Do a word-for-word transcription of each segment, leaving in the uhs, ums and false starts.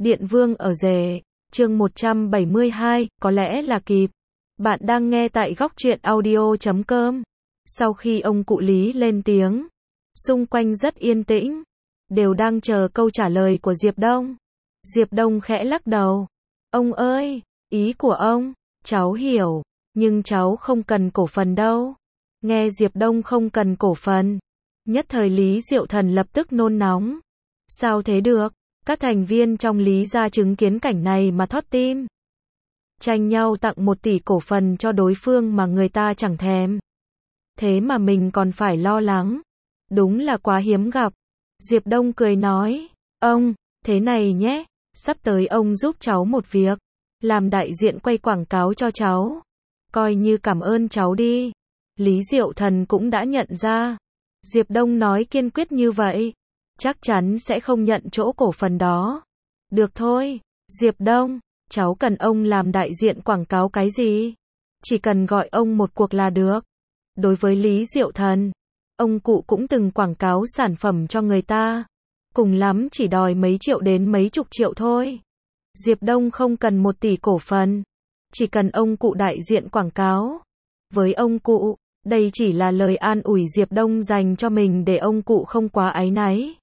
Điện Vương ở rể, chương một trăm bảy mươi hai, có lẽ là kịp. Bạn đang nghe tại góc truyện audio chấm com. Sau khi ông cụ Lý lên tiếng, xung quanh rất yên tĩnh, đều đang chờ câu trả lời của Diệp Đông. Diệp Đông khẽ lắc đầu. Ông ơi, ý của ông, cháu hiểu, nhưng cháu không cần cổ phần đâu. Nghe Diệp Đông không cần cổ phần, nhất thời Lý Diệu Thần lập tức nôn nóng. Sao thế được? Các thành viên trong Lý gia chứng kiến cảnh này mà thót tim. Tranh nhau tặng một tỷ cổ phần cho đối phương mà người ta chẳng thèm. Thế mà mình còn phải lo lắng. Đúng là quá hiếm gặp. Diệp Đông cười nói, ông, thế này nhé, sắp tới ông giúp cháu một việc, làm đại diện quay quảng cáo cho cháu. Coi như cảm ơn cháu đi. Lý Diệu Thần cũng đã nhận ra. Diệp Đông nói kiên quyết như vậy, chắc chắn sẽ không nhận chỗ cổ phần đó. Được thôi, Diệp Đông, cháu cần ông làm đại diện quảng cáo cái gì? Chỉ cần gọi ông một cuộc là được. Đối với Lý Diệu Thần, ông cụ cũng từng quảng cáo sản phẩm cho người ta. Cùng lắm chỉ đòi mấy triệu đến mấy chục triệu thôi. Diệp Đông không cần một tỷ cổ phần, chỉ cần ông cụ đại diện quảng cáo. Với ông cụ, đây chỉ là lời an ủi Diệp Đông dành cho mình để ông cụ không quá áy náy.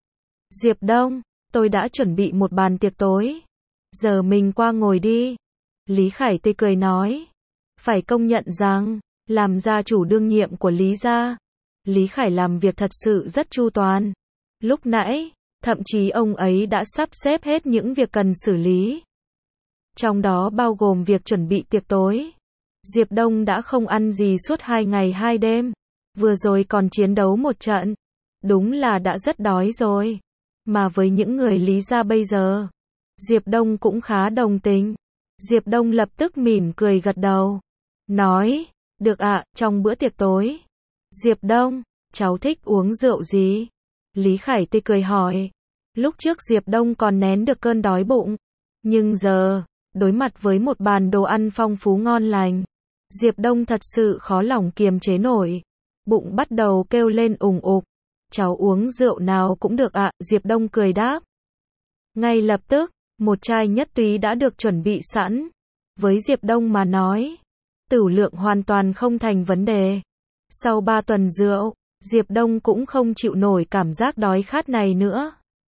Diệp Đông, tôi đã chuẩn bị một bàn tiệc tối. Giờ mình qua ngồi đi. Lý Khải tươi cười nói. Phải công nhận rằng, làm gia chủ đương nhiệm của Lý gia, Lý Khải làm việc thật sự rất chu toàn. Lúc nãy, thậm chí ông ấy đã sắp xếp hết những việc cần xử lý. Trong đó bao gồm việc chuẩn bị tiệc tối. Diệp Đông đã không ăn gì suốt hai ngày hai đêm. Vừa rồi còn chiến đấu một trận. Đúng là đã rất đói rồi. Mà với những người Lý gia bây giờ, Diệp Đông cũng khá đồng tình. Diệp Đông lập tức mỉm cười gật đầu. Nói, được ạ, trong bữa tiệc tối. Diệp Đông, cháu thích uống rượu gì? Lý Khải tươi cười hỏi. Lúc trước Diệp Đông còn nén được cơn đói bụng. Nhưng giờ, đối mặt với một bàn đồ ăn phong phú ngon lành, Diệp Đông thật sự khó lòng kiềm chế nổi. Bụng bắt đầu kêu lên ùng ục. Cháu uống rượu nào cũng được ạ, Diệp Đông cười đáp. Ngay lập tức, một chai nhất túy đã được chuẩn bị sẵn. Với Diệp Đông mà nói, tửu lượng hoàn toàn không thành vấn đề. Sau ba tuần rượu, Diệp Đông cũng không chịu nổi cảm giác đói khát này nữa.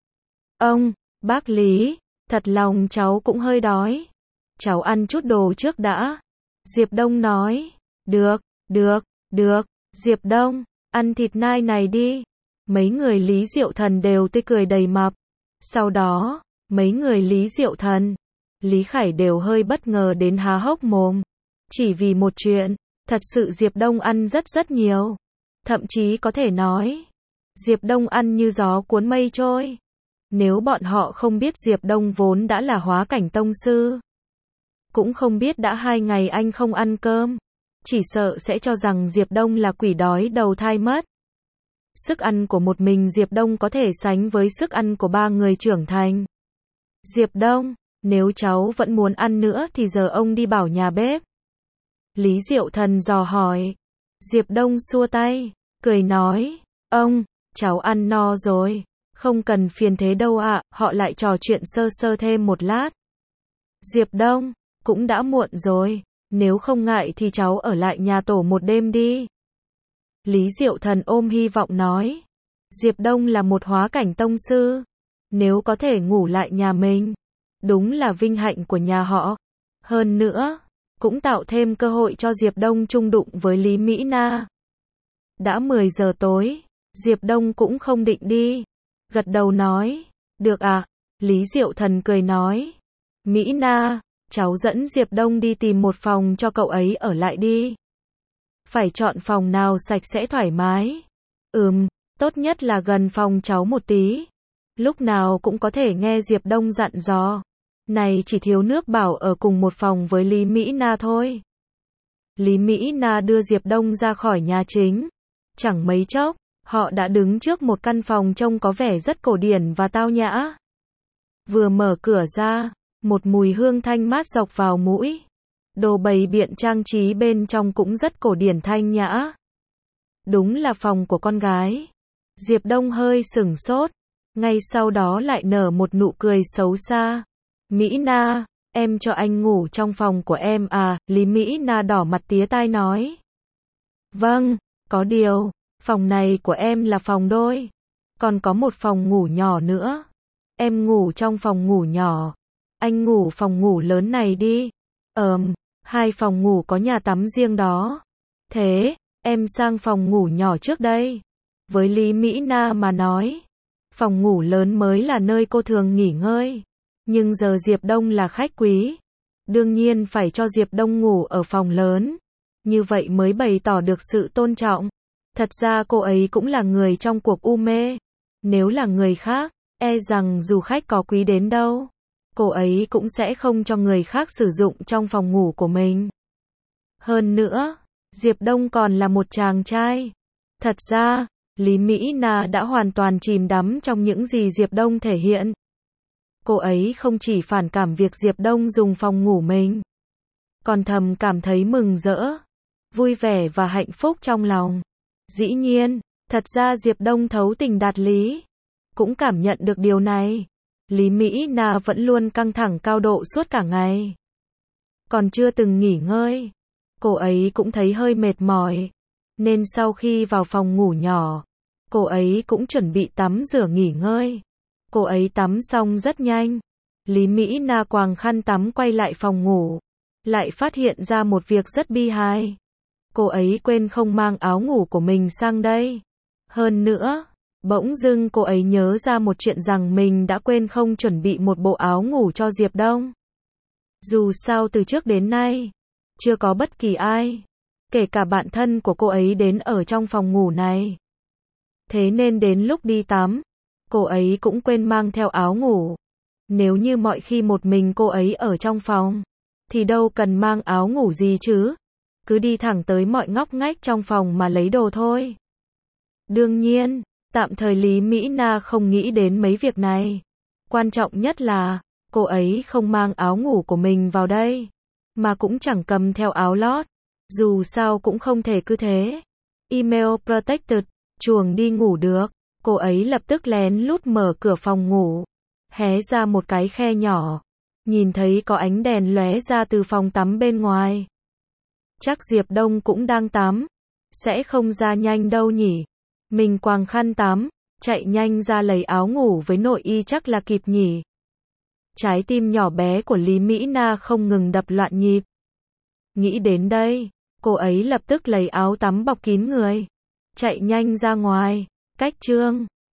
Ông, bác Lý, thật lòng cháu cũng hơi đói. Cháu ăn chút đồ trước đã. Diệp Đông nói. Được, được, được, Diệp Đông, ăn thịt nai này đi. Mấy người Lý Diệu Thần đều tươi cười đầy mập. Sau đó, mấy người Lý Diệu Thần, Lý Khải đều hơi bất ngờ đến há hốc mồm. Chỉ vì một chuyện, thật sự Diệp Đông ăn rất rất nhiều. Thậm chí có thể nói, Diệp Đông ăn như gió cuốn mây trôi. Nếu bọn họ không biết Diệp Đông vốn đã là hóa cảnh tông sư, cũng không biết đã hai ngày anh không ăn cơm, chỉ sợ sẽ cho rằng Diệp Đông là quỷ đói đầu thai mất. Sức ăn của một mình Diệp Đông có thể sánh với sức ăn của ba người trưởng thành. Diệp Đông, nếu cháu vẫn muốn ăn nữa thì giờ ông đi bảo nhà bếp. Lý Diệu Thần dò hỏi. Diệp Đông xua tay, cười nói, ông, cháu ăn no rồi, không cần phiền thế đâu ạ, họ lại trò chuyện sơ sơ thêm một lát. Diệp Đông, cũng đã muộn rồi, nếu không ngại thì cháu ở lại nhà tổ một đêm đi. Lý Diệu Thần ôm hy vọng nói. Diệp Đông là một hóa cảnh tông sư. Nếu có thể ngủ lại nhà mình, đúng là vinh hạnh của nhà họ. Hơn nữa, cũng tạo thêm cơ hội cho Diệp Đông chung đụng với Lý Mỹ Na. Đã mười giờ tối, Diệp Đông cũng không định đi. Gật đầu nói. Được ạ. Lý Diệu Thần cười nói. Mỹ Na, cháu dẫn Diệp Đông đi tìm một phòng cho cậu ấy ở lại đi. Phải chọn phòng nào sạch sẽ thoải mái. Ừm, tốt nhất là gần phòng cháu một tí. Lúc nào cũng có thể nghe Diệp Đông dặn dò. Này chỉ thiếu nước bảo ở cùng một phòng với Lý Mỹ Na thôi. Lý Mỹ Na đưa Diệp Đông ra khỏi nhà chính. Chẳng mấy chốc, họ đã đứng trước một căn phòng trông có vẻ rất cổ điển và tao nhã. Vừa mở cửa ra, một mùi hương thanh mát dọc vào mũi. Đồ bày biện trang trí bên trong cũng rất cổ điển thanh nhã. Đúng là phòng của con gái. Diệp Đông hơi sửng sốt. ngay sau đó lại nở một nụ cười xấu xa. Mỹ Na, em cho anh ngủ trong phòng của em à? Lý Mỹ Na đỏ mặt tía tai nói. Vâng, có điều, phòng này của em là phòng đôi. Còn có một phòng ngủ nhỏ nữa. Em ngủ trong phòng ngủ nhỏ. Anh ngủ phòng ngủ lớn này đi. Ờm, hai phòng ngủ có nhà tắm riêng đó. Thế, em sang phòng ngủ nhỏ trước đây. Với Lý Mỹ Na mà nói, phòng ngủ lớn mới là nơi cô thường nghỉ ngơi. Nhưng giờ Diệp Đông là khách quý. Đương nhiên phải cho Diệp Đông ngủ ở phòng lớn. Như vậy mới bày tỏ được sự tôn trọng. Thật ra cô ấy cũng là người trong cuộc u mê. Nếu là người khác, e rằng dù khách có quý đến đâu, cô ấy cũng sẽ không cho người khác sử dụng trong phòng ngủ của mình. Hơn nữa, Diệp Đông còn là một chàng trai. Thật ra, Lý Mỹ Na đã hoàn toàn chìm đắm trong những gì Diệp Đông thể hiện. Cô ấy không chỉ phản cảm việc Diệp Đông dùng phòng ngủ mình, còn thầm cảm thấy mừng rỡ, vui vẻ và hạnh phúc trong lòng. Dĩ nhiên, thật ra Diệp Đông thấu tình đạt lý, cũng cảm nhận được điều này. Lý Mỹ Na vẫn luôn căng thẳng cao độ suốt cả ngày, còn chưa từng nghỉ ngơi. Cô ấy cũng thấy hơi mệt mỏi, nên sau khi vào phòng ngủ nhỏ, cô ấy cũng chuẩn bị tắm rửa nghỉ ngơi. Cô ấy tắm xong rất nhanh. Lý Mỹ Na quàng khăn tắm quay lại phòng ngủ, lại phát hiện ra một việc rất bi hài. Cô ấy quên không mang áo ngủ của mình sang đây. Hơn nữa, bỗng dưng cô ấy nhớ ra một chuyện rằng mình đã quên không chuẩn bị một bộ áo ngủ cho Diệp Đông. Dù sao từ trước đến nay, chưa có bất kỳ ai, kể cả bạn thân của cô ấy đến ở trong phòng ngủ này. Thế nên đến lúc đi tắm, cô ấy cũng quên mang theo áo ngủ. Nếu như mọi khi một mình cô ấy ở trong phòng, thì đâu cần mang áo ngủ gì chứ. Cứ đi thẳng tới mọi ngóc ngách trong phòng mà lấy đồ thôi. Đương nhiên, tạm thời Lý Mỹ Na không nghĩ đến mấy việc này. Quan trọng nhất là, cô ấy không mang áo ngủ của mình vào đây, mà cũng chẳng cầm theo áo lót. Dù sao cũng không thể cứ thế. Email protected, chuồng đi ngủ được. Cô ấy lập tức lén lút mở cửa phòng ngủ, hé ra một cái khe nhỏ, nhìn thấy có ánh đèn lóe ra từ phòng tắm bên ngoài. Chắc Diệp Đông cũng đang tắm, sẽ không ra nhanh đâu nhỉ. Mình quàng khăn tắm, chạy nhanh ra lấy áo ngủ với nội y chắc là kịp nhỉ. Trái tim nhỏ bé của Lý Mỹ Na không ngừng đập loạn nhịp. Nghĩ đến đây, cô ấy lập tức lấy áo tắm bọc kín người, chạy nhanh ra ngoài. Cách chương